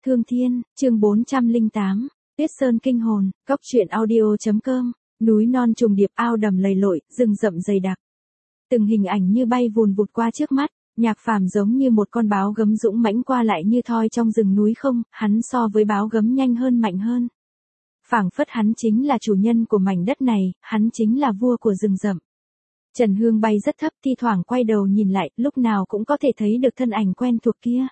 Thương Thiên, chương 408, Tuyết Sơn kinh hồn, cóc truyện audio.com, núi non trùng điệp ao đầm lầy lội, rừng rậm dày đặc. Từng hình ảnh như bay vùn vụt qua trước mắt, Nhạc Phàm giống như một con báo gấm dũng mãnh qua lại như thoi trong rừng núi không, hắn so với báo gấm nhanh hơn mạnh hơn. Phảng phất hắn chính là chủ nhân của mảnh đất này, hắn chính là vua của rừng rậm. Trần Hương bay rất thấp, thi thoảng quay đầu nhìn lại, lúc nào cũng có thể thấy được thân ảnh quen thuộc kia.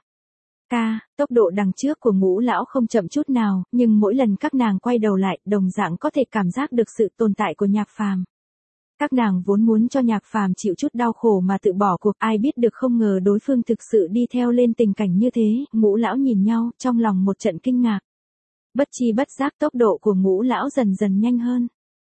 Tốc độ đằng trước của Ngũ lão không chậm chút nào, nhưng mỗi lần các nàng quay đầu lại, đồng dạng có thể cảm giác được sự tồn tại của Nhạc Phàm. Các nàng vốn muốn cho Nhạc Phàm chịu chút đau khổ mà tự bỏ cuộc, ai biết được không ngờ đối phương thực sự đi theo lên tình cảnh như thế. Ngũ lão nhìn nhau, trong lòng một trận kinh ngạc. Bất chi bất giác tốc độ của Ngũ lão dần dần nhanh hơn.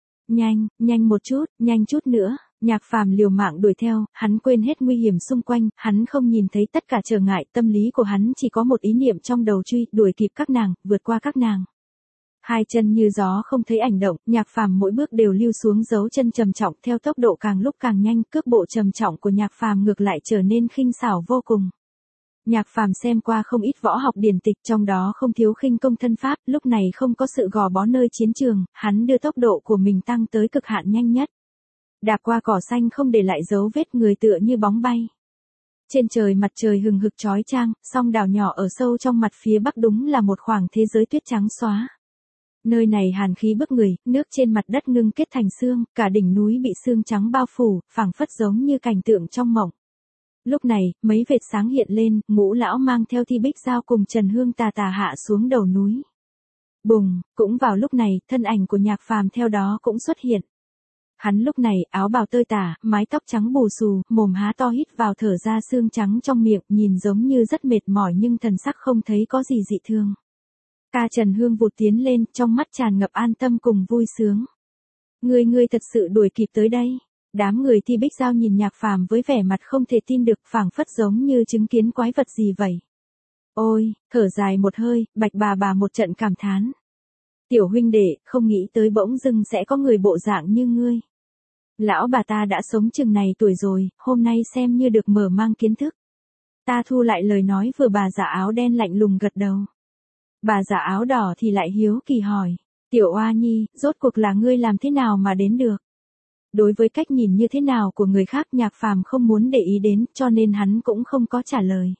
Nhanh một chút, nhanh chút nữa. Nhạc Phàm liều mạng đuổi theo, hắn quên hết nguy hiểm xung quanh, hắn không nhìn thấy tất cả trở ngại, tâm lý của hắn chỉ có một ý niệm trong đầu truy, đuổi kịp các nàng, vượt qua các nàng. Hai chân như gió không thấy ảnh động, Nhạc Phàm mỗi bước đều lưu xuống dấu chân trầm trọng, theo tốc độ càng lúc càng nhanh, cước bộ trầm trọng của Nhạc Phàm ngược lại trở nên khinh xảo vô cùng. Nhạc Phàm xem qua không ít võ học điển tịch, trong đó không thiếu khinh công thân pháp, lúc này không có sự gò bó nơi chiến trường, hắn đưa tốc độ của mình tăng tới cực hạn nhanh nhất. Đạp qua cỏ xanh không để lại dấu vết, người tựa như bóng bay. Trên trời mặt trời hừng hực chói chang, song đảo nhỏ ở sâu trong mặt phía bắc đúng là một khoảng thế giới tuyết trắng xóa. Nơi này hàn khí bức người, nước trên mặt đất ngưng kết thành sương, cả đỉnh núi bị sương trắng bao phủ, phảng phất giống như cảnh tượng trong mộng. Lúc này, mấy vệt sáng hiện lên, Ngũ lão mang theo Thi Bích Dao cùng Trần Hương tà tà hạ xuống đầu núi. Bùng, cũng vào lúc này, thân ảnh của Nhạc Phàm theo đó cũng xuất hiện. Hắn lúc này áo bào tơi tả, mái tóc trắng bù xù, mồm há to hít vào thở ra sương trắng trong miệng, nhìn giống như rất mệt mỏi nhưng thần sắc không thấy có gì dị thường. Trần Hương vụt tiến lên, trong mắt tràn ngập an tâm cùng vui sướng. Ngươi thật sự đuổi kịp tới đây. Đám người Thi Bích Dao nhìn Nhạc Phàm với vẻ mặt không thể tin được, phảng phất giống như chứng kiến quái vật gì vậy. Ôi, thở dài một hơi, Bạch bà một trận cảm thán. Tiểu huynh đệ, không nghĩ tới bỗng dưng sẽ có người bộ dạng như ngươi. Lão bà ta đã sống chừng này tuổi rồi, hôm nay xem như được mở mang kiến thức. Ta thu lại lời nói vừa, bà già áo đen lạnh lùng gật đầu. Bà già áo đỏ thì lại hiếu kỳ hỏi. Tiểu oa nhi, rốt cuộc là ngươi làm thế nào mà đến được? Đối với cách nhìn như thế nào của người khác, Nhạc Phàm không muốn để ý đến, cho nên hắn cũng không có trả lời.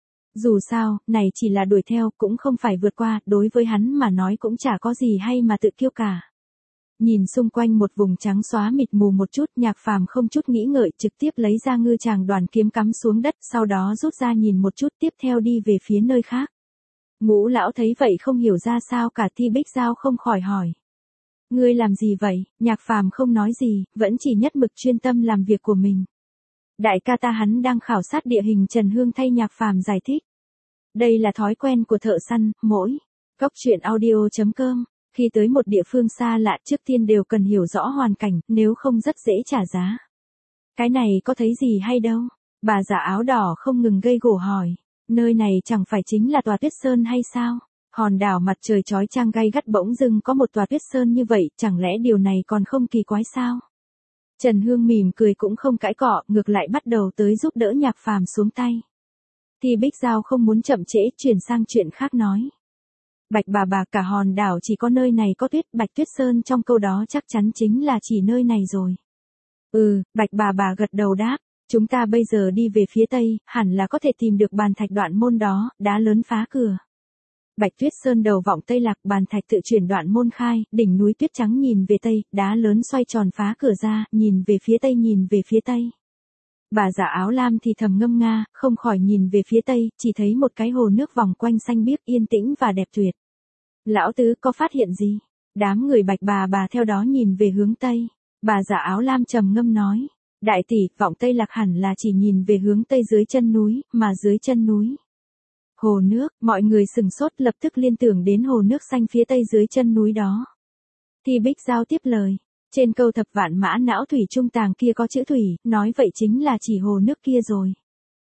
Dù sao, này chỉ là đuổi theo, cũng không phải vượt qua, đối với hắn mà nói cũng chả có gì hay mà tự kiêu cả. Nhìn xung quanh một vùng trắng xóa mịt mù một chút, Nhạc Phàm không chút nghĩ ngợi trực tiếp lấy ra ngư tràng đoàn kiếm cắm xuống đất, sau đó rút ra nhìn một chút, tiếp theo đi về phía nơi khác. Ngũ lão thấy vậy không hiểu ra sao cả, Thi Bích Dao không khỏi hỏi. Ngươi làm gì vậy? Nhạc Phàm không nói gì, vẫn chỉ nhất mực chuyên tâm làm việc của mình. Đại ca ta hắn đang khảo sát địa hình, Trần Hương thay Nhạc Phàm giải thích. Đây là thói quen của thợ săn, mỗi cóc truyện audio.com, khi tới một địa phương xa lạ trước tiên đều cần hiểu rõ hoàn cảnh, nếu không rất dễ trả giá. Cái này có thấy gì hay đâu? Bà già áo đỏ không ngừng gây gổ hỏi. Nơi này chẳng phải chính là tòa Tuyết Sơn hay sao? Hòn đảo mặt trời chói chang gay gắt bỗng dưng có một tòa Tuyết Sơn như vậy, chẳng lẽ điều này còn không kỳ quái sao? Trần Hương mỉm cười cũng không cãi cọ, ngược lại bắt đầu tới giúp đỡ Nhạc Phàm xuống tay. Thi Bích Dao không muốn chậm trễ, chuyển sang chuyện khác nói. Bạch bà cả hòn đảo chỉ có nơi này có tuyết, Bạch Tuyết Sơn trong câu đó chắc chắn chính là chỉ nơi này rồi. Bạch bà gật đầu đáp. Chúng ta bây giờ đi về phía tây, hẳn là có thể tìm được bàn thạch đoạn môn đó, đá lớn phá cửa. Bạch Tuyết Sơn đầu vọng tây lạc, bàn thạch tự chuyển đoạn môn khai, đỉnh núi tuyết trắng nhìn về tây, đá lớn xoay tròn phá cửa ra, nhìn về phía tây. Bà già áo lam thì thầm ngâm nga, không khỏi nhìn về phía tây, chỉ thấy một cái hồ nước vòng quanh xanh biếc, yên tĩnh và đẹp tuyệt. Lão tứ có phát hiện gì? Đám người Bạch bà theo đó nhìn về hướng tây. Bà già áo lam trầm ngâm nói. Đại tỷ, vọng tây lạc hẳn là chỉ nhìn về hướng tây dưới chân núi, mà dưới chân núi. Hồ nước, mọi người sừng sốt lập tức liên tưởng đến hồ nước xanh phía tây dưới chân núi đó. Thi Bích Dao tiếp lời. Trên câu thập vạn mã não thủy trung tàng kia có chữ thủy, nói vậy chính là chỉ hồ nước kia rồi.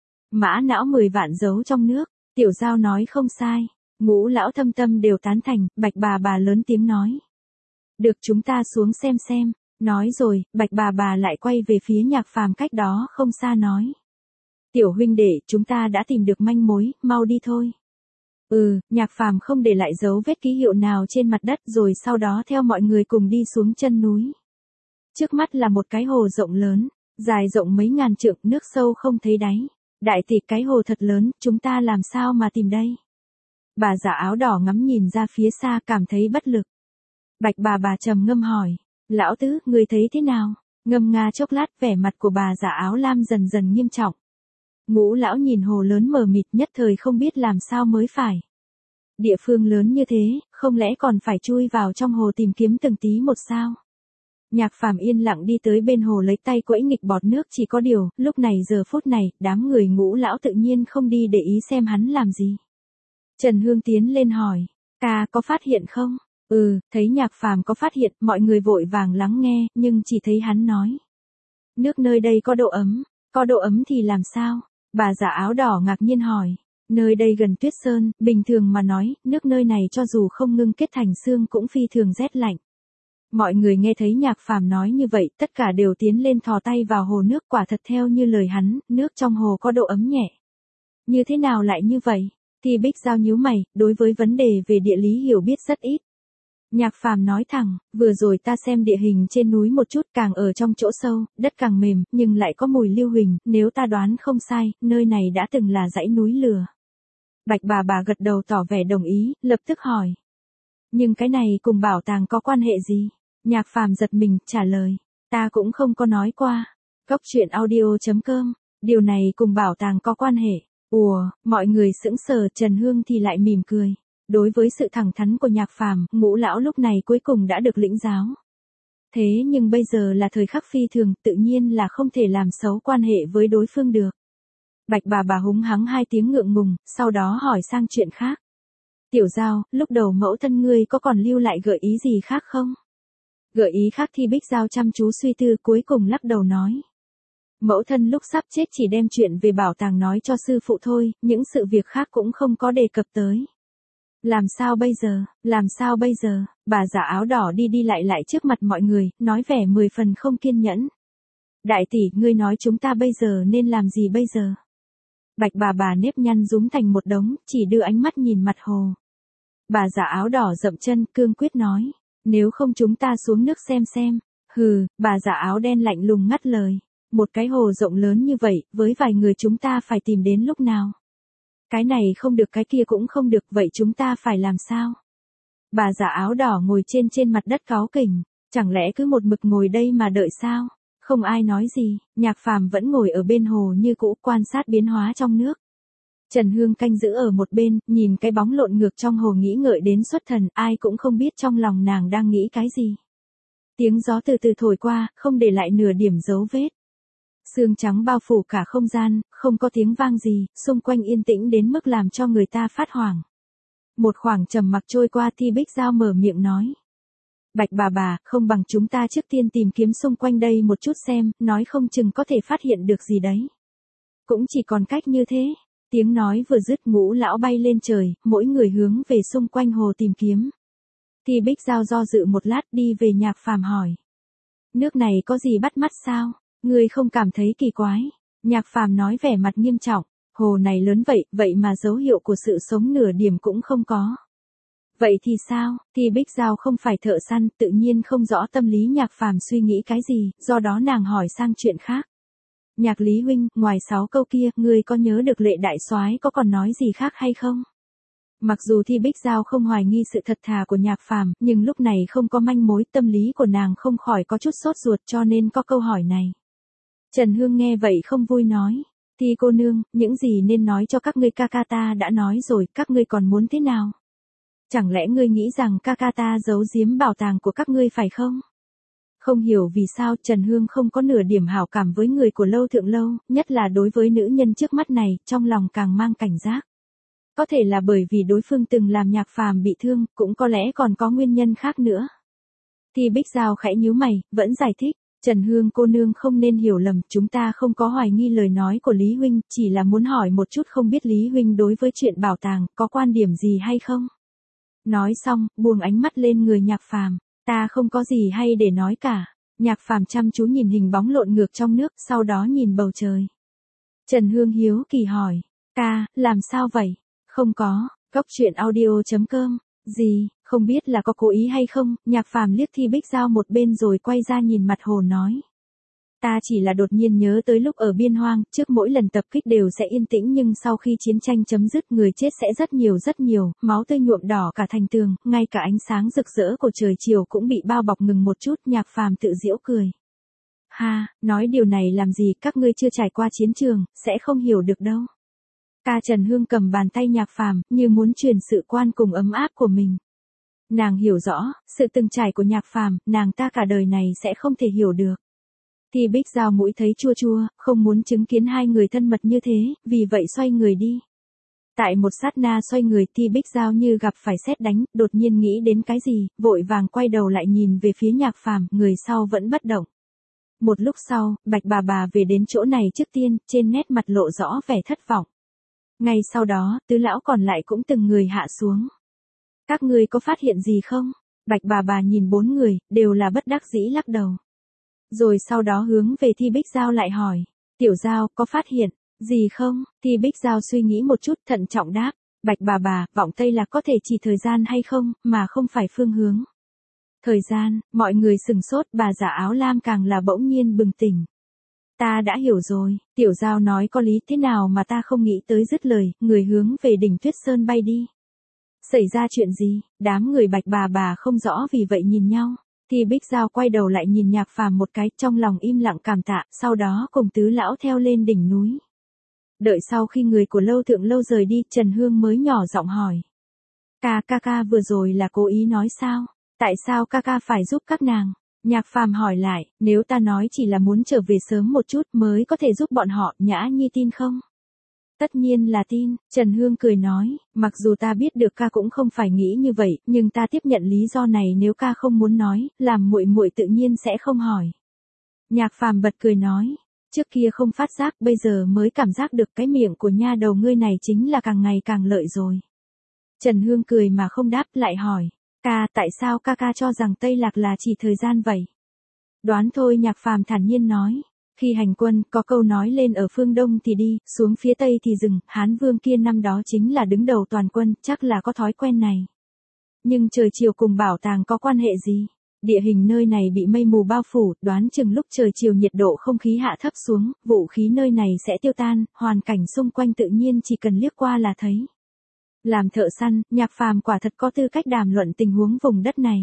Mã não 10 vạn giấu trong nước, Tiểu Dao nói không sai. Ngũ lão thâm tâm đều tán thành, Bạch bà lớn tiếng nói. Được, chúng ta xuống xem. Nói rồi, Bạch bà lại quay về phía Nhạc Phàm cách đó không xa nói. Tiểu huynh đệ, chúng ta đã tìm được manh mối, mau đi thôi. Nhạc Phàm không để lại dấu vết ký hiệu nào trên mặt đất rồi sau đó theo mọi người cùng đi xuống chân núi. Trước mắt là một cái hồ rộng lớn, dài rộng mấy ngàn trượng, nước sâu không thấy đáy. Đại tỷ, cái hồ thật lớn, chúng ta làm sao mà tìm đây? Bà già áo đỏ ngắm nhìn ra phía xa cảm thấy bất lực. Bạch bà trầm ngâm hỏi, lão tứ, người thấy thế nào? Ngâm nga chốc lát, vẻ mặt của bà già áo lam dần dần nghiêm trọng. Ngũ lão nhìn hồ lớn mờ mịt, nhất thời không biết làm sao mới phải. Địa phương lớn như thế, không lẽ còn phải chui vào trong hồ tìm kiếm từng tí một sao? Nhạc Phàm yên lặng đi tới bên hồ lấy tay quẫy nghịch bọt nước, chỉ có điều, lúc này giờ phút này, đám người Ngũ lão tự nhiên không đi để ý xem hắn làm gì. Trần Hương tiến lên hỏi, ca có phát hiện không? Thấy Nhạc Phàm có phát hiện, mọi người vội vàng lắng nghe, nhưng chỉ thấy hắn nói. Nước nơi đây có độ ấm thì làm sao? Bà già áo đỏ ngạc nhiên hỏi, nơi đây gần tuyết sơn, bình thường mà nói, nước nơi này cho dù không ngưng kết thành xương cũng phi thường rét lạnh. Mọi người nghe thấy Nhạc Phàm nói như vậy, tất cả đều tiến lên thò tay vào hồ nước, quả thật theo như lời hắn, nước trong hồ có độ ấm nhẹ. Như thế nào lại như vậy? Thì Bích Giao nhíu mày, đối với vấn đề về địa lý hiểu biết rất ít. Nhạc Phàm nói thẳng, vừa rồi ta xem địa hình trên núi một chút, càng ở trong chỗ sâu, đất càng mềm, nhưng lại có mùi lưu huỳnh, nếu ta đoán không sai, nơi này đã từng là dãy núi lửa. Bạch bà gật đầu tỏ vẻ đồng ý, lập tức hỏi. Nhưng cái này cùng bảo tàng có quan hệ gì? Nhạc Phàm giật mình, trả lời, ta cũng không có nói qua. Cốc truyện audio.com, điều này cùng bảo tàng có quan hệ. Mọi người sững sờ, Trần Hương thì lại mỉm cười. Đối với sự thẳng thắn của Nhạc Phàm, Ngũ lão lúc này cuối cùng đã được lĩnh giáo. Thế nhưng bây giờ là thời khắc phi thường, tự nhiên là không thể làm xấu quan hệ với đối phương được. Bạch bà húng hắng hai tiếng ngượng ngùng, sau đó hỏi sang chuyện khác. Tiểu Giao, lúc đầu mẫu thân ngươi có còn lưu lại gợi ý gì khác không? Gợi ý khác thì Bích Giao chăm chú suy tư, cuối cùng lắc đầu nói. Mẫu thân lúc sắp chết chỉ đem chuyện về bảo tàng nói cho sư phụ thôi, những sự việc khác cũng không có đề cập tới. Làm sao bây giờ, bà già áo đỏ đi lại trước mặt mọi người, nói vẻ 10 phần không kiên nhẫn. Đại tỷ, ngươi nói chúng ta bây giờ nên làm gì bây giờ? Bạch bà nếp nhăn rúm thành một đống, chỉ đưa ánh mắt nhìn mặt hồ. Bà già áo đỏ dậm chân, cương quyết nói, nếu không chúng ta xuống nước xem. Bà già áo đen lạnh lùng ngắt lời. Một cái hồ rộng lớn như vậy, với vài người chúng ta phải tìm đến lúc nào? Cái này không được, cái kia cũng không được, vậy chúng ta phải làm sao? Bà già áo đỏ ngồi trên mặt đất cáu kỉnh, chẳng lẽ cứ một mực ngồi đây mà đợi sao? Không ai nói gì, Nhạc Phàm vẫn ngồi ở bên hồ như cũ, quan sát biến hóa trong nước. Trần Hương canh giữ ở một bên, nhìn cái bóng lộn ngược trong hồ nghĩ ngợi đến xuất thần, ai cũng không biết trong lòng nàng đang nghĩ cái gì. Tiếng gió từ từ thổi qua, không để lại nửa điểm dấu vết. Sương trắng bao phủ cả không gian, không có tiếng vang gì, xung quanh yên tĩnh đến mức làm cho người ta phát hoảng. Một khoảng trầm mặc trôi qua thì Bích Giao mở miệng nói. Bạch bà, không bằng chúng ta trước tiên tìm kiếm xung quanh đây một chút xem, nói không chừng có thể phát hiện được gì đấy. Cũng chỉ còn cách như thế. Tiếng nói vừa dứt, Ngũ lão bay lên trời, mỗi người hướng về xung quanh hồ tìm kiếm. Thì Bích Giao do dự một lát đi về Nhạc Phàm hỏi. Nước này có gì bắt mắt sao? Ngươi không cảm thấy kỳ quái? Nhạc Phàm nói vẻ mặt nghiêm trọng. Hồ này lớn vậy mà dấu hiệu của sự sống nửa điểm cũng không có. Vậy thì sao? Thì Bích Giao không phải thợ săn, tự nhiên không rõ tâm lý Nhạc Phàm suy nghĩ cái gì, do đó nàng hỏi sang chuyện khác. Nhạc Lý huynh, ngoài 6 câu kia, ngươi có nhớ được Lệ đại soái có còn nói gì khác hay không? Mặc dù Thi Bích Giao không hoài nghi sự thật thà của Nhạc Phàm, nhưng lúc này không có manh mối, tâm lý của nàng không khỏi có chút sốt ruột, cho nên có câu hỏi này. Trần Hương nghe vậy không vui nói. Thi cô nương, những gì nên nói cho các ngươi ca ta đã nói rồi, các ngươi còn muốn thế nào? Chẳng lẽ ngươi nghĩ rằng ca ta giấu giếm bảo tàng của các ngươi phải không? Không hiểu vì sao Trần Hương không có nửa điểm hảo cảm với người của Lâu Thượng Lâu, nhất là đối với nữ nhân trước mắt này, trong lòng càng mang cảnh giác. Có thể là bởi vì đối phương từng làm Nhạc Phàm bị thương, cũng có lẽ còn có nguyên nhân khác nữa. Thì Bích Giao khẽ nhíu mày, vẫn giải thích. Trần Hương cô nương không nên hiểu lầm, chúng ta không có hoài nghi lời nói của Lý huynh, chỉ là muốn hỏi một chút không biết Lý huynh đối với chuyện bảo tàng, có quan điểm gì hay không? Nói xong, buông ánh mắt lên người Nhạc Phàm, ta không có gì hay để nói cả. Nhạc Phàm chăm chú nhìn hình bóng lộn ngược trong nước, sau đó nhìn bầu trời. Trần Hương hiếu kỳ hỏi, ca, làm sao vậy? Không có, Cốc truyện audio.com. Gì, không biết là có cố ý hay không, Nhạc Phàm liếc Thi Bích Giao một bên rồi quay ra nhìn mặt hồ nói. Ta chỉ là đột nhiên nhớ tới lúc ở biên hoang, trước mỗi lần tập kích đều sẽ yên tĩnh nhưng sau khi chiến tranh chấm dứt người chết sẽ rất nhiều, máu tươi nhuộm đỏ cả thành tường, ngay cả ánh sáng rực rỡ của trời chiều cũng bị bao bọc ngừng một chút. Nhạc Phàm tự giễu cười. Ha, nói điều này làm gì, các ngươi chưa trải qua chiến trường, sẽ không hiểu được đâu. Ca Trần Hương cầm bàn tay Nhạc Phàm, như muốn truyền sự quan cùng ấm áp của mình. Nàng hiểu rõ, sự từng trải của Nhạc Phàm, nàng ta cả đời này sẽ không thể hiểu được. Thi Bích Giao mũi thấy chua chua, không muốn chứng kiến hai người thân mật như thế, vì vậy xoay người đi. Tại một sát na xoay người, Thi Bích Giao như gặp phải sét đánh, đột nhiên nghĩ đến cái gì, vội vàng quay đầu lại nhìn về phía Nhạc Phàm, người sau vẫn bất động. Một lúc sau, Bạch bà về đến chỗ này trước tiên, trên nét mặt lộ rõ vẻ thất vọng. Ngay sau đó, tứ lão còn lại cũng từng người hạ xuống. Các ngươi có phát hiện gì không? Bạch bà nhìn bốn người, đều là bất đắc dĩ lắc đầu. Rồi sau đó hướng về Thi Bích Giao lại hỏi. Tiểu Giao, có phát hiện gì không? Thi Bích Giao suy nghĩ một chút, thận trọng đáp. Bạch bà, vọng Tây Lạc có thể chỉ thời gian hay không, mà không phải phương hướng. Thời gian, mọi người sừng sốt, bà già áo lam càng là bỗng nhiên bừng tỉnh. Ta đã hiểu rồi, Tiểu Giao nói có lý, thế nào mà ta không nghĩ tới, dứt lời, người hướng về đỉnh Tuyết Sơn bay đi. Xảy ra chuyện gì? Đám người Bạch bà không rõ vì vậy nhìn nhau. Thì Bích Giao quay đầu lại nhìn Nhạc Phàm một cái, trong lòng im lặng cảm tạ, sau đó cùng tứ lão theo lên đỉnh núi. Đợi sau khi người của Lâu Thượng Lâu rời đi, Trần Hương mới nhỏ giọng hỏi. Ca vừa rồi là cố ý nói sao? Tại sao ca phải giúp các nàng? Nhạc Phàm hỏi lại, nếu ta nói chỉ là muốn trở về sớm một chút mới có thể giúp bọn họ, Nhã Nhi tin không? Tất nhiên là tin, Trần Hương cười nói, mặc dù ta biết được ca cũng không phải nghĩ như vậy, nhưng ta tiếp nhận lý do này, nếu ca không muốn nói, làm muội tự nhiên sẽ không hỏi. Nhạc Phàm bật cười nói, trước kia không phát giác, bây giờ mới cảm giác được cái miệng của nha đầu ngươi này chính là càng ngày càng lợi rồi. Trần Hương cười mà không đáp, lại hỏi, tại sao ca cho rằng Tây Lạc là chỉ thời gian vậy? Đoán thôi, Nhạc Phàm thản nhiên nói. Khi hành quân, có câu nói lên ở phương Đông thì đi, xuống phía Tây thì dừng, Hán Vương kia năm đó chính là đứng đầu toàn quân, chắc là có thói quen này. Nhưng trời chiều cùng bảo tàng có quan hệ gì? Địa hình nơi này bị mây mù bao phủ, đoán chừng lúc trời chiều nhiệt độ không khí hạ thấp xuống, vũ khí nơi này sẽ tiêu tan, hoàn cảnh xung quanh tự nhiên chỉ cần liếc qua là thấy. Làm thợ săn, Nhạc Phàm quả thật có tư cách đàm luận tình huống vùng đất này.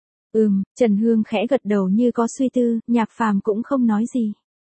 Trần Hương khẽ gật đầu như có suy tư, Nhạc Phàm cũng không nói gì.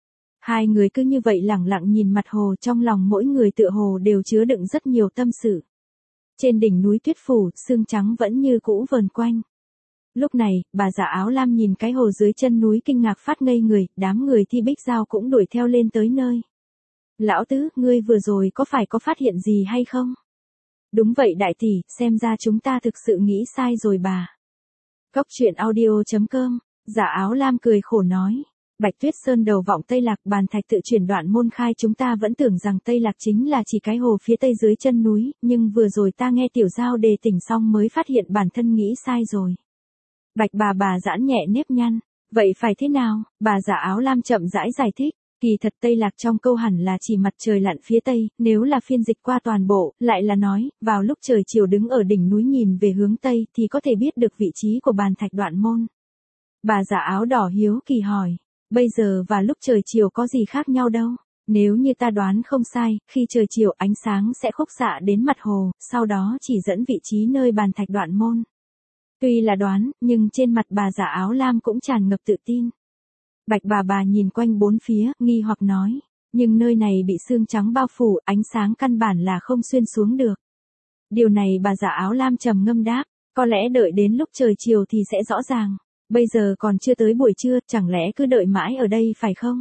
Hai người cứ như vậy lẳng lặng nhìn mặt hồ, trong lòng mỗi người tựa hồ đều chứa đựng rất nhiều tâm sự. Trên đỉnh núi tuyết phủ, sương trắng vẫn như cũ vờn quanh. Lúc này, bà già áo lam nhìn cái hồ dưới chân núi kinh ngạc phát ngây người, đám người Thi Bích Giao cũng đuổi theo lên tới nơi. Lão tứ, ngươi vừa rồi có phải có phát hiện gì hay không? Đúng vậy đại tỷ, xem ra chúng ta thực sự nghĩ sai rồi bà. Cốc truyện audio.com, Giả áo lam cười khổ nói. Bạch Tuyết Sơn đầu vọng Tây Lạc, bàn thạch tự chuyển đoạn môn khai, chúng ta vẫn tưởng rằng Tây Lạc chính là chỉ cái hồ phía tây dưới chân núi, nhưng vừa rồi ta nghe Tiểu Giao đề tỉnh xong mới phát hiện bản thân nghĩ sai rồi. Bạch bà giãn nhẹ nếp nhăn, vậy phải thế nào? Bà Giả áo lam chậm rãi giải thích. Kỳ thật Tây Lạc trong câu hẳn là chỉ mặt trời lặn phía tây, nếu là phiên dịch qua toàn bộ, lại là nói, vào lúc trời chiều đứng ở đỉnh núi nhìn về hướng tây thì có thể biết được vị trí của bàn thạch đoạn môn. Bà già áo đỏ hiếu kỳ hỏi, bây giờ và lúc trời chiều có gì khác nhau đâu? Nếu như ta đoán không sai, khi trời chiều ánh sáng sẽ khúc xạ đến mặt hồ, sau đó chỉ dẫn vị trí nơi bàn thạch đoạn môn. Tuy là đoán, nhưng trên mặt bà già áo lam cũng tràn ngập tự tin. Bạch bà nhìn quanh bốn phía, nghi hoặc nói, nhưng nơi này bị sương trắng bao phủ, ánh sáng căn bản là không xuyên xuống được. Điều này bà già áo lam trầm ngâm đáp, có lẽ đợi đến lúc trời chiều thì sẽ rõ ràng. Bây giờ còn chưa tới buổi trưa, chẳng lẽ cứ đợi mãi ở đây phải không?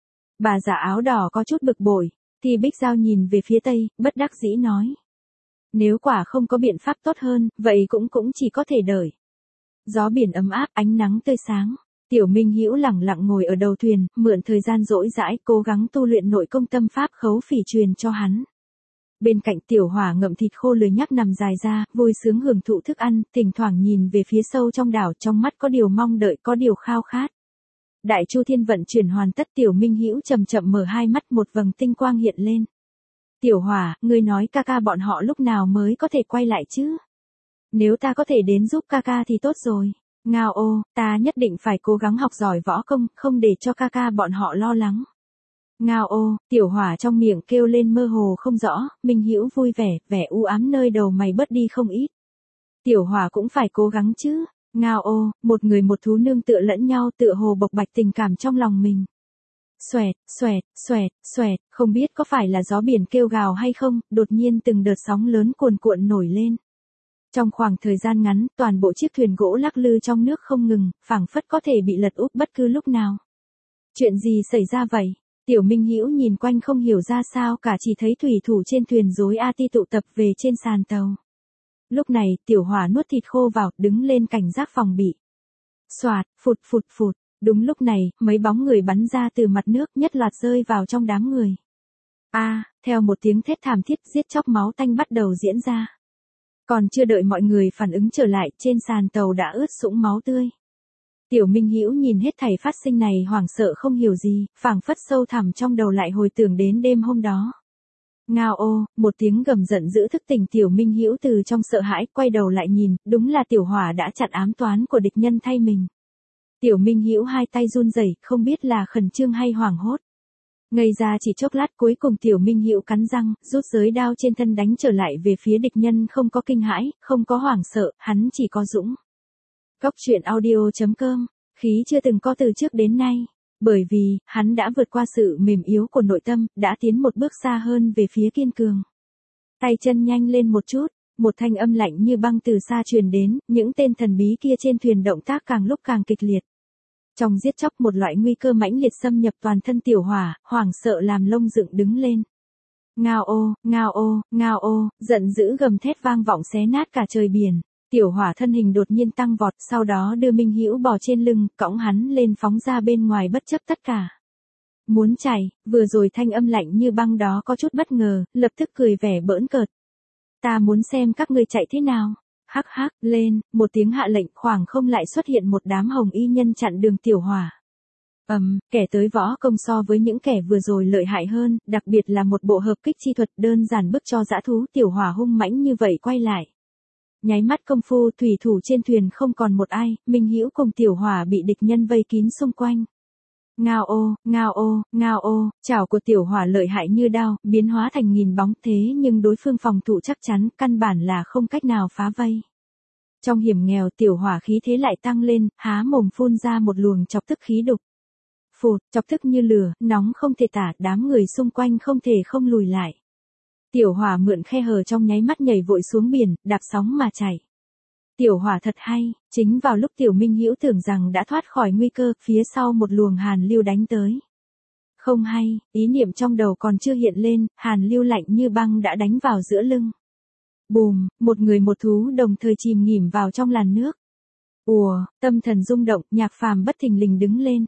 Bà già áo đỏ có chút bực bội, thì Bích Giao nhìn về phía tây, bất đắc dĩ nói. Nếu quả không có biện pháp tốt hơn, vậy cũng chỉ có thể đợi. Gió biển ấm áp, ánh nắng tươi sáng. Tiểu Minh Hữu lẳng lặng ngồi ở đầu thuyền, mượn thời gian rỗi rãi, cố gắng tu luyện nội công tâm pháp khấu phỉ truyền cho hắn. Bên cạnh Tiểu Hỏa ngậm thịt khô lười nhác nằm dài ra, vui sướng hưởng thụ thức ăn, thỉnh thoảng nhìn về phía sâu trong đảo, trong mắt có điều mong đợi, có điều khao khát. Đại Chu Thiên vận chuyển hoàn tất, Tiểu Minh Hữu chậm chậm mở hai mắt, một vầng tinh quang hiện lên. Tiểu Hỏa, ngươi nói ca ca bọn họ lúc nào mới có thể quay lại chứ? Nếu ta có thể đến giúp ca ca thì tốt rồi. Ngao ô, ta nhất định phải cố gắng học giỏi võ công, không để cho ca ca bọn họ lo lắng. Ngao ô, Tiểu Hỏa trong miệng kêu lên mơ hồ không rõ, Minh Hữu vui vẻ, vẻ u ám nơi đầu mày bớt đi không ít. Tiểu Hỏa cũng phải cố gắng chứ. Ngao ô, một người một thú nương tựa lẫn nhau tựa hồ bộc bạch tình cảm trong lòng mình. Xoẹt, xoẹt, xoẹt, xoẹt, không biết có phải là gió biển kêu gào hay không, đột nhiên từng đợt sóng lớn cuồn cuộn nổi lên. Trong khoảng thời gian ngắn, toàn bộ chiếc thuyền gỗ lắc lư trong nước không ngừng, phảng phất có thể bị lật úp bất cứ lúc nào. Chuyện gì xảy ra vậy? Tiểu Minh Hữu nhìn quanh không hiểu ra sao cả, chỉ thấy thủy thủ trên thuyền rối ati tụ tập về trên sàn tàu. Lúc này, Tiểu Hỏa nuốt thịt khô vào, đứng lên cảnh giác phòng bị. Xoạt, phụt phụt phụt. Đúng lúc này, mấy bóng người bắn ra từ mặt nước nhất loạt rơi vào trong đám người. Theo một tiếng thét thảm thiết, giết chóc máu tanh bắt đầu diễn ra. Còn chưa đợi mọi người phản ứng trở lại, trên sàn tàu đã ướt sũng máu tươi. Tiểu Minh Hữu nhìn hết thảy phát sinh này hoảng sợ không hiểu gì, phảng phất sâu thẳm trong đầu lại hồi tưởng đến đêm hôm đó. Ngao ô, một tiếng gầm giận dữ thức tỉnh Tiểu Minh Hữu từ trong sợ hãi, quay đầu lại nhìn, đúng là Tiểu Hỏa đã chặn ám toán của địch nhân thay mình. Tiểu Minh Hữu hai tay run rẩy, không biết là khẩn trương hay hoảng hốt. Ngây ra chỉ chốc lát, cuối cùng Tiểu Minh Hữu cắn răng, rút giới đao trên thân đánh trở lại về phía địch nhân, không có kinh hãi, không có hoảng sợ, hắn chỉ có dũng. Cóc truyện audio.com, khí chưa từng có từ trước đến nay, bởi vì, hắn đã vượt qua sự mềm yếu của nội tâm, đã tiến một bước xa hơn về phía kiên cường. Tay chân nhanh lên một chút, một thanh âm lạnh như băng từ xa truyền đến, những tên thần bí kia trên thuyền động tác càng lúc càng kịch liệt. Trong giết chóc một loại nguy cơ mãnh liệt xâm nhập toàn thân Tiểu Hỏa, hoảng sợ làm lông dựng đứng lên. Ngao ô, ngao ô, ngao ô, giận dữ gầm thét vang vọng xé nát cả trời biển. Tiểu Hỏa thân hình đột nhiên tăng vọt, sau đó đưa Minh Hữu bò trên lưng, cõng hắn lên phóng ra bên ngoài bất chấp tất cả. Muốn chạy, vừa rồi thanh âm lạnh như băng đó có chút bất ngờ, lập tức cười vẻ bỡn cợt. Ta muốn xem các ngươi chạy thế nào. Hắc hắc, lên, một tiếng hạ lệnh, khoảng không lại xuất hiện một đám hồng y nhân chặn đường Tiểu Hỏa. Kẻ tới võ công so với những kẻ vừa rồi lợi hại hơn, đặc biệt là một bộ hợp kích chi thuật đơn giản bức cho dã thú Tiểu Hỏa hung mãnh như vậy quay lại. Nháy mắt công phu, thủy thủ trên thuyền không còn một ai, Minh Hữu cùng Tiểu Hỏa bị địch nhân vây kín xung quanh. Ngao ô, ngao ô, ngao ô, chảo của Tiểu Hỏa lợi hại như đao, biến hóa thành nghìn bóng, thế nhưng đối phương phòng thủ chắc chắn, căn bản là không cách nào phá vây. Trong hiểm nghèo, Tiểu Hỏa khí thế lại tăng lên, há mồm phun ra một luồng chọc tức khí đục. Phụt, chọc tức như lửa, nóng không thể tả, đám người xung quanh không thể không lùi lại. Tiểu Hỏa mượn khe hở trong nháy mắt nhảy vội xuống biển, đạp sóng mà chảy. Tiểu Hỏa thật hay, chính vào lúc Tiểu Minh Hữu tưởng rằng đã thoát khỏi nguy cơ, phía sau một luồng hàn lưu đánh tới. Không hay, ý niệm trong đầu còn chưa hiện lên, hàn lưu lạnh như băng đã đánh vào giữa lưng. Bùm, một người một thú đồng thời chìm nghỉm vào trong làn nước. Ùa, tâm thần rung động, Nhạc Phàm bất thình lình đứng lên.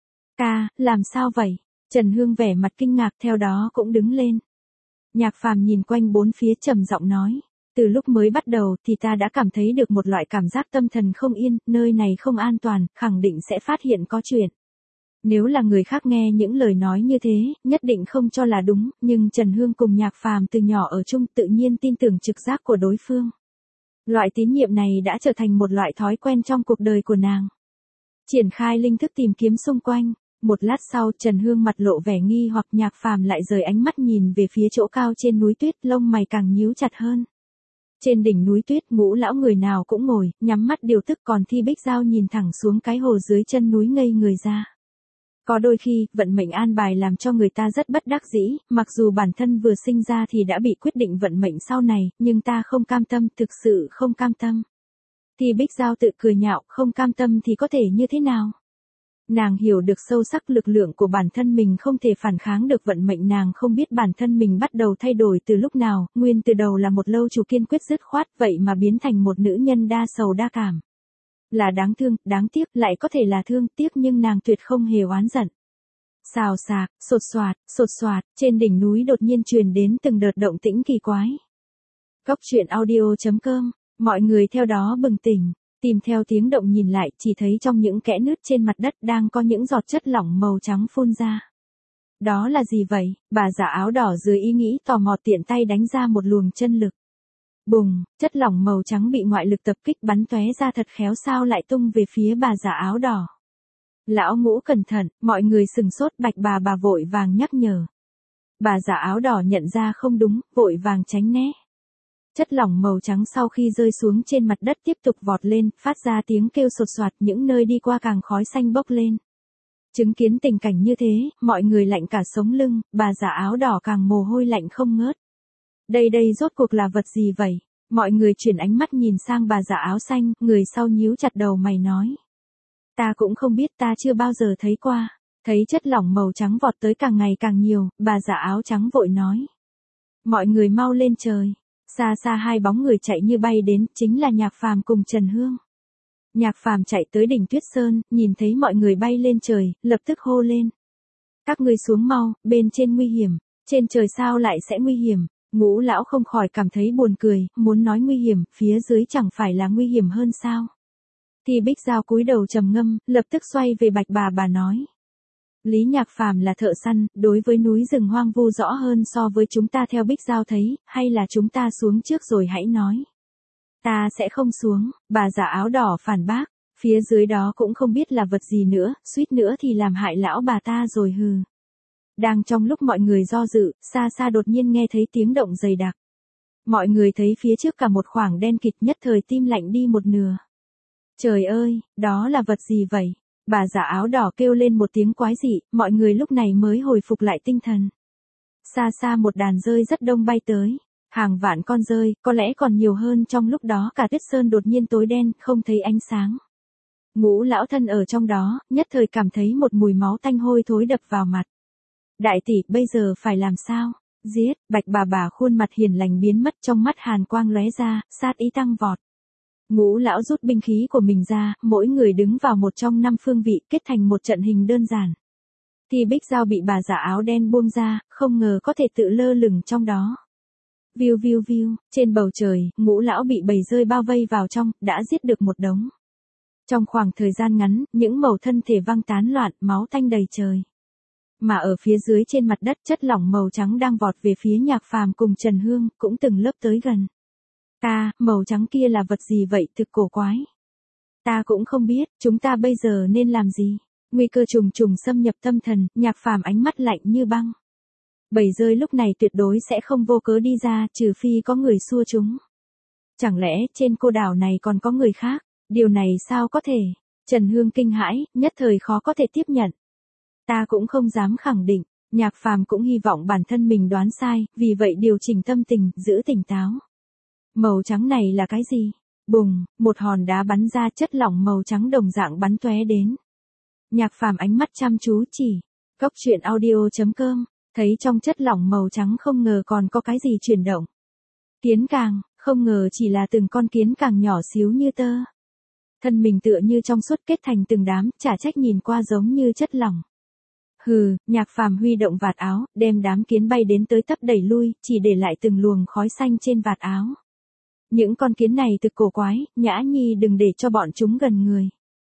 Ca, làm sao vậy? Trần Hương vẻ mặt kinh ngạc theo đó cũng đứng lên. Nhạc Phàm nhìn quanh bốn phía trầm giọng nói. Từ lúc mới bắt đầu thì ta đã cảm thấy được một loại cảm giác tâm thần không yên, nơi này không an toàn, khẳng định sẽ phát hiện có chuyện. Nếu là người khác nghe những lời nói như thế, nhất định không cho là đúng, nhưng Trần Hương cùng Nhạc Phàm từ nhỏ ở chung tự nhiên tin tưởng trực giác của đối phương. Loại tín nhiệm này đã trở thành một loại thói quen trong cuộc đời của nàng. Triển khai linh thức tìm kiếm xung quanh, một lát sau Trần Hương mặt lộ vẻ nghi hoặc, Nhạc Phàm lại rời ánh mắt nhìn về phía chỗ cao trên núi tuyết, lông mày càng nhíu chặt hơn. Trên đỉnh núi tuyết, Ngũ lão người nào cũng ngồi, nhắm mắt điều tức, còn Thi Bích Giao nhìn thẳng xuống cái hồ dưới chân núi ngây người ra. Có đôi khi, vận mệnh an bài làm cho người ta rất bất đắc dĩ, mặc dù bản thân vừa sinh ra thì đã bị quyết định vận mệnh sau này, nhưng ta không cam tâm, thực sự không cam tâm. Thi Bích Giao tự cười nhạo, không cam tâm thì có thể như thế nào? Nàng hiểu được sâu sắc lực lượng của bản thân mình không thể phản kháng được vận mệnh, nàng không biết bản thân mình bắt đầu thay đổi từ lúc nào, nguyên từ đầu là một lâu chủ kiên quyết dứt khoát, vậy mà biến thành một nữ nhân đa sầu đa cảm. Là đáng thương, đáng tiếc, lại có thể là thương tiếc, nhưng nàng tuyệt không hề oán giận. Xào xạc, sột soạt, trên đỉnh núi đột nhiên truyền đến từng đợt động tĩnh kỳ quái. Cóc truyện audio.com, mọi người theo đó bừng tỉnh. Tìm theo tiếng động nhìn lại, chỉ thấy trong những kẽ nứt trên mặt đất đang có những giọt chất lỏng màu trắng phun ra. Đó là gì vậy? Bà già áo đỏ dưới ý nghĩ tò mò tiện tay đánh ra một luồng chân lực. Bùng, chất lỏng màu trắng bị ngoại lực tập kích bắn tóe ra thật khéo sao lại tung về phía bà già áo đỏ. Lão Ngũ cẩn thận, mọi người sừng sốt, Bạch bà vội vàng nhắc nhở. Bà già áo đỏ nhận ra không đúng, vội vàng tránh né. Chất lỏng màu trắng sau khi rơi xuống trên mặt đất tiếp tục vọt lên, phát ra tiếng kêu sột soạt, những nơi đi qua càng khói xanh bốc lên. Chứng kiến tình cảnh như thế, mọi người lạnh cả sống lưng, bà già áo đỏ càng mồ hôi lạnh không ngớt. Đây rốt cuộc là vật gì vậy? Mọi người chuyển ánh mắt nhìn sang bà già áo xanh, người sau nhíu chặt đầu mày nói. Ta cũng không biết, ta chưa bao giờ thấy qua. Thấy chất lỏng màu trắng vọt tới càng ngày càng nhiều, bà già áo trắng vội nói. Mọi người mau lên trời. Xa xa hai bóng người chạy như bay đến, chính là Nhạc Phàm cùng Trần Hương. Nhạc Phàm chạy tới đỉnh Tuyết Sơn, nhìn thấy mọi người bay lên trời, lập tức hô lên. Các ngươi xuống mau, bên trên nguy hiểm. Trên trời sao lại sẽ nguy hiểm? Ngũ lão không khỏi cảm thấy buồn cười, muốn nói nguy hiểm, phía dưới chẳng phải là nguy hiểm hơn sao? Thì Bích Giao cúi đầu trầm ngâm, lập tức xoay về Bạch bà nói. Lý Nhạc Phàm là thợ săn, đối với núi rừng hoang vu rõ hơn so với chúng ta, theo Bích Giao thấy, hay là chúng ta xuống trước rồi hãy nói. Ta sẽ không xuống, bà già áo đỏ phản bác, phía dưới đó cũng không biết là vật gì nữa, suýt nữa thì làm hại lão bà ta rồi hừ. Đang trong lúc mọi người do dự, xa xa đột nhiên nghe thấy tiếng động dày đặc. Mọi người thấy phía trước cả một khoảng đen kịt, nhất thời tim lạnh đi một nửa. Trời ơi, đó là vật gì vậy? Bà già áo đỏ kêu lên một tiếng quái dị, mọi người lúc này mới hồi phục lại tinh thần. Xa xa một đàn dơi rất đông bay tới. Hàng vạn con dơi, có lẽ còn nhiều hơn, trong lúc đó cả Tuyết Sơn đột nhiên tối đen, không thấy ánh sáng. Ngũ lão thân ở trong đó, nhất thời cảm thấy một mùi máu tanh hôi thối đập vào mặt. Đại tỷ, bây giờ phải làm sao? Giết, Bạch bà khuôn mặt hiền lành biến mất, trong mắt hàn quang lóe ra, sát ý tăng vọt. Ngũ lão rút binh khí của mình ra, mỗi người đứng vào một trong 5 phương vị, kết thành một trận hình đơn giản. Thì Bích Giao bị bà già áo đen buông ra, không ngờ có thể tự lơ lửng trong đó. Viu viu viu, trên bầu trời, Ngũ lão bị bầy dơi bao vây vào trong, đã giết được một đống. Trong khoảng thời gian ngắn, những mẩu thân thể văng tán loạn, máu tanh đầy trời. Mà ở phía dưới trên mặt đất, chất lỏng màu trắng đang vọt về phía Nhạc Phàm cùng Trần Hương, cũng từng lớp tới gần. Màu trắng kia là vật gì vậy, thực cổ quái. Ta cũng không biết, chúng ta bây giờ nên làm gì? Nguy cơ trùng trùng xâm nhập tâm thần, Nhạc Phàm ánh mắt lạnh như băng. Bầy dơi lúc này tuyệt đối sẽ không vô cớ đi ra, trừ phi có người xua chúng. Chẳng lẽ trên cô đảo này còn có người khác? Điều này sao có thể? Trần Hương kinh hãi, nhất thời khó có thể tiếp nhận. Ta cũng không dám khẳng định, Nhạc Phàm cũng hy vọng bản thân mình đoán sai, vì vậy điều chỉnh tâm tình, giữ tỉnh táo. Màu trắng này là cái gì? Bùng, một hòn đá bắn ra, chất lỏng màu trắng đồng dạng bắn tóe đến. Nhạc Phàm ánh mắt chăm chú chỉ. Cốc truyện audio.com, thấy trong chất lỏng màu trắng không ngờ còn có cái gì chuyển động. Kiến càng, không ngờ chỉ là từng con kiến càng nhỏ xíu như tơ. Thân mình tựa như trong suốt kết thành từng đám, chả trách nhìn qua giống như chất lỏng. Hừ, Nhạc Phàm huy động vạt áo, đem đám kiến bay đến tới tấp đẩy lui, chỉ để lại từng luồng khói xanh trên vạt áo. Những con kiến này thực cổ quái, Nhã Nhi đừng để cho bọn chúng gần người.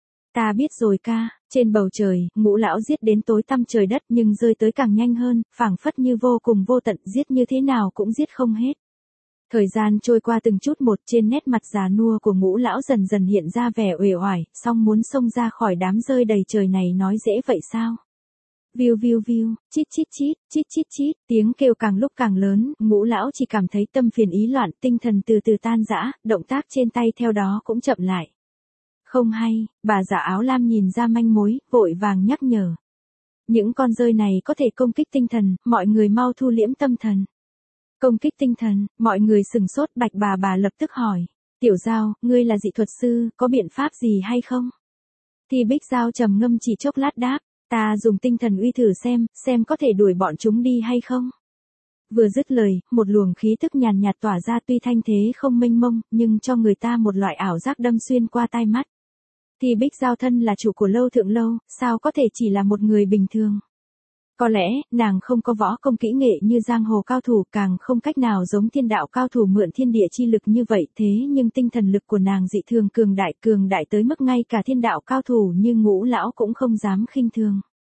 Ta biết rồi ca, trên bầu trời, Ngũ lão giết đến tối tăm trời đất, nhưng rơi tới càng nhanh hơn, phảng phất như vô cùng vô tận, giết như thế nào cũng giết không hết. Thời gian trôi qua từng chút một, trên nét mặt già nua của Ngũ lão dần dần hiện ra vẻ uể oải, song muốn xông ra khỏi đám rơi đầy trời này nói dễ vậy sao? Viu viu viu, chít chít chít, chít chít chít, tiếng kêu càng lúc càng lớn, Ngũ lão chỉ cảm thấy tâm phiền ý loạn, tinh thần từ từ tan rã, động tác trên tay theo đó cũng chậm lại. Không hay, bà già áo lam nhìn ra manh mối, vội vàng nhắc nhở. Những con dơi này có thể công kích tinh thần, mọi người mau thu liễm tâm thần. Công kích tinh thần, mọi người sừng sốt, Bạch bà lập tức hỏi. Tiểu Giao, ngươi là dị thuật sư, có biện pháp gì hay không? Thì Bích Giao trầm ngâm chỉ chốc lát đáp. Ta dùng tinh thần uy thử xem có thể đuổi bọn chúng đi hay không. Vừa dứt lời, một luồng khí tức nhàn nhạt tỏa ra, tuy thanh thế không mênh mông, nhưng cho người ta một loại ảo giác đâm xuyên qua tai mắt. Thì Bích Giao thân là chủ của Lâu Thượng Lâu, sao có thể chỉ là một người bình thường. Có lẽ, nàng không có võ công kỹ nghệ như giang hồ cao thủ, càng không cách nào giống thiên đạo cao thủ mượn thiên địa chi lực như vậy, thế nhưng tinh thần lực của nàng dị thường cường đại tới mức ngay cả thiên đạo cao thủ như Ngũ lão cũng không dám khinh thường.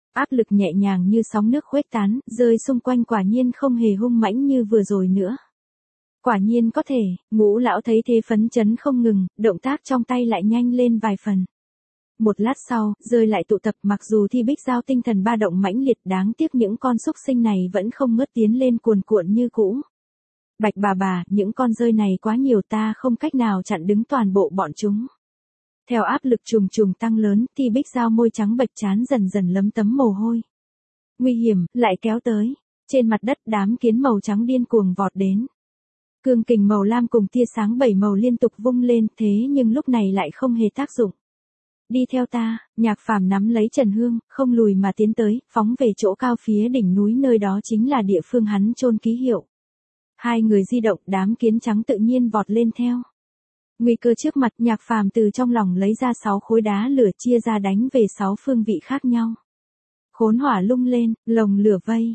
Áp lực nhẹ nhàng như sóng nước khuếch tán, rơi xung quanh quả nhiên không hề hung mãnh như vừa rồi nữa. Quả nhiên có thể, Ngũ lão thấy thế phấn chấn không ngừng, động tác trong tay lại nhanh lên vài phần. Một lát sau, rơi lại tụ tập, mặc dù Thi Bích Giao tinh thần ba động mãnh liệt, đáng tiếc những con súc sinh này vẫn không ngớt tiến lên cuồn cuộn như cũ. Bạch bà, những con rơi này quá nhiều, ta không cách nào chặn đứng toàn bộ bọn chúng. Theo áp lực trùng trùng tăng lớn, Thi Bích Giao môi trắng bệch trán dần dần lấm tấm mồ hôi. Nguy hiểm, lại kéo tới. Trên mặt đất đám kiến màu trắng điên cuồng vọt đến. Cương kình màu lam cùng tia sáng 7 màu liên tục vung lên, thế nhưng lúc này lại không hề tác dụng. Đi theo ta, Nhạc Phàm nắm lấy Trần Hương, không lùi mà tiến tới, phóng về chỗ cao phía đỉnh núi, nơi đó chính là địa phương hắn chôn ký hiệu. Hai người di động, đám kiến trắng tự nhiên vọt lên theo. Nguy cơ trước mặt, Nhạc Phàm từ trong lòng lấy ra 6 khối đá lửa chia ra đánh về 6 phương vị khác nhau. Khốn hỏa lung lên, lồng lửa vây,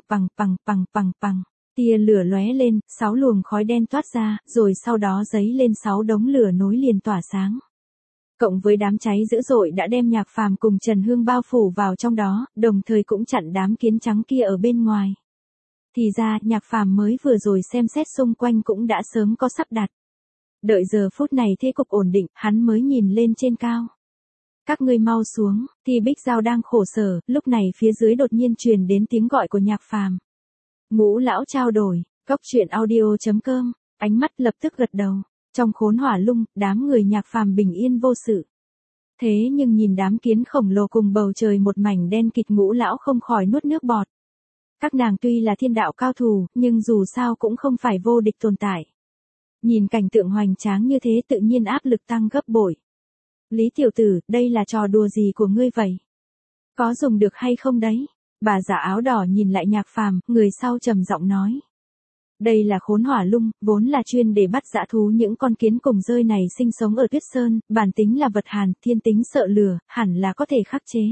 bằng. Tia lửa lóe lên, 6 luồng khói đen toát ra, rồi sau đó giấy lên 6 đống lửa nối liền tỏa sáng. Cộng với đám cháy dữ dội đã đem Nhạc Phàm cùng Trần Hương bao phủ vào trong đó, đồng thời cũng chặn đám kiến trắng kia ở bên ngoài. Thì ra, Nhạc Phàm mới vừa rồi xem xét xung quanh cũng đã sớm có sắp đặt. Đợi giờ phút này thế cục ổn định, hắn mới nhìn lên trên cao. Các ngươi mau xuống, Thi Bích Giao đang khổ sở, lúc này phía dưới đột nhiên truyền đến tiếng gọi của Nhạc Phàm. Ngũ lão trao đổi, goctruyện.audio.com, ánh mắt lập tức gật đầu. Trong khốn hỏa lung, đám người Nhạc Phàm bình yên vô sự. Thế nhưng nhìn đám kiến khổng lồ cùng bầu trời một mảnh đen kịt, Ngũ lão không khỏi nuốt nước bọt. Các nàng tuy là thiên đạo cao thủ, nhưng dù sao cũng không phải vô địch tồn tại. Nhìn cảnh tượng hoành tráng như thế tự nhiên áp lực tăng gấp bội. Lý tiểu tử, đây là trò đùa gì của ngươi vậy? Có dùng được hay không đấy? Bà già áo đỏ nhìn lại Nhạc Phàm, người sau trầm giọng nói. Đây là khốn hỏa lung, vốn là chuyên để bắt dã thú, những con kiến cùng rơi này sinh sống ở Tuyết Sơn, bản tính là vật hàn, thiên tính sợ lửa, hẳn là có thể khắc chế.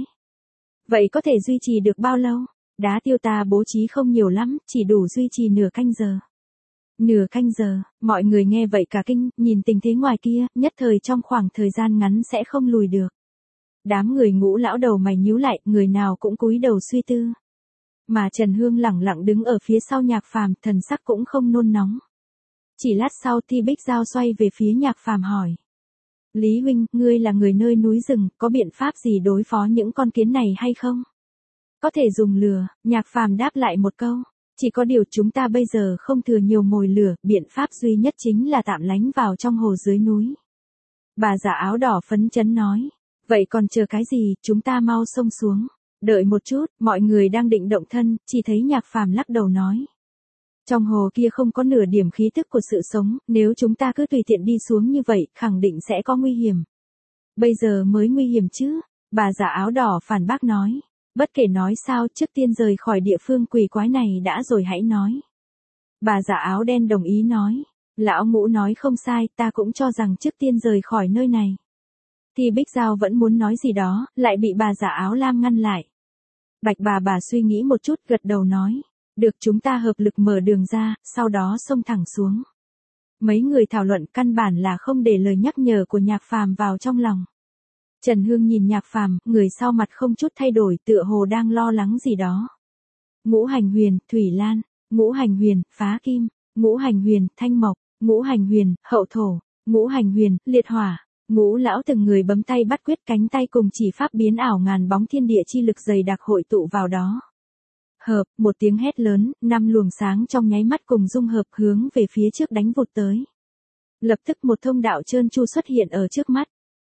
Vậy có thể duy trì được bao lâu? Đá tiêu ta bố trí không nhiều lắm, chỉ đủ duy trì nửa canh giờ. Nửa canh giờ, mọi người nghe vậy cả kinh, nhìn tình thế ngoài kia, nhất thời trong khoảng thời gian ngắn sẽ không lùi được. Đám người Ngũ lão đầu mày nhíu lại, người nào cũng cúi đầu suy tư. Mà Trần Hương lẳng lặng đứng ở phía sau Nhạc Phàm, thần sắc cũng không nôn nóng. Chỉ lát sau Thi Bích Giao xoay về phía Nhạc Phàm hỏi. Lý huynh, ngươi là người nơi núi rừng, có biện pháp gì đối phó những con kiến này hay không? Có thể dùng lửa, Nhạc Phàm đáp lại một câu. Chỉ có điều chúng ta bây giờ không thừa nhiều mồi lửa, biện pháp duy nhất chính là tạm lánh vào trong hồ dưới núi. Bà già áo đỏ phấn chấn nói. Vậy còn chờ cái gì, chúng ta mau xông xuống. Đợi một chút, mọi người đang định động thân, chỉ thấy Nhạc Phàm lắc đầu nói. Trong hồ kia không có nửa điểm khí tức của sự sống, nếu chúng ta cứ tùy tiện đi xuống như vậy, khẳng định sẽ có nguy hiểm. Bây giờ mới nguy hiểm chứ, bà già áo đỏ phản bác nói. Bất kể nói sao, trước tiên rời khỏi địa phương quỷ quái này đã rồi hãy nói. Bà già áo đen đồng ý nói. Lão Ngũ nói không sai, ta cũng cho rằng trước tiên rời khỏi nơi này. Thì Bích Giao vẫn muốn nói gì đó, lại bị bà già áo lam ngăn lại. Bạch bà suy nghĩ một chút, gật đầu nói. Được, chúng ta hợp lực mở đường ra, sau đó xông thẳng xuống. Mấy người thảo luận căn bản là không để lời nhắc nhở của Nhạc Phàm vào trong lòng. Trần Hương nhìn Nhạc Phàm, người sau mặt không chút thay đổi, tựa hồ đang lo lắng gì đó. Ngũ Hành Huyền, Thủy Lan, Ngũ Hành Huyền, Phá Kim, Ngũ Hành Huyền, Thanh Mộc, Ngũ Hành Huyền, Hậu Thổ, Ngũ Hành Huyền, Liệt Hỏa. Ngũ lão từng người bấm tay bắt quyết, cánh tay cùng chỉ pháp biến ảo ngàn bóng thiên địa chi lực dày đặc hội tụ vào đó. Hợp, một tiếng hét lớn, 5 luồng sáng trong nháy mắt cùng dung hợp hướng về phía trước đánh vụt tới. Lập tức một thông đạo trơn tru xuất hiện ở trước mắt.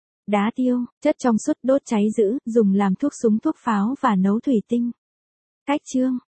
Đá tiêu, chất trong suốt đốt cháy dữ, dùng làm thuốc súng thuốc pháo và nấu thủy tinh. Cách chương.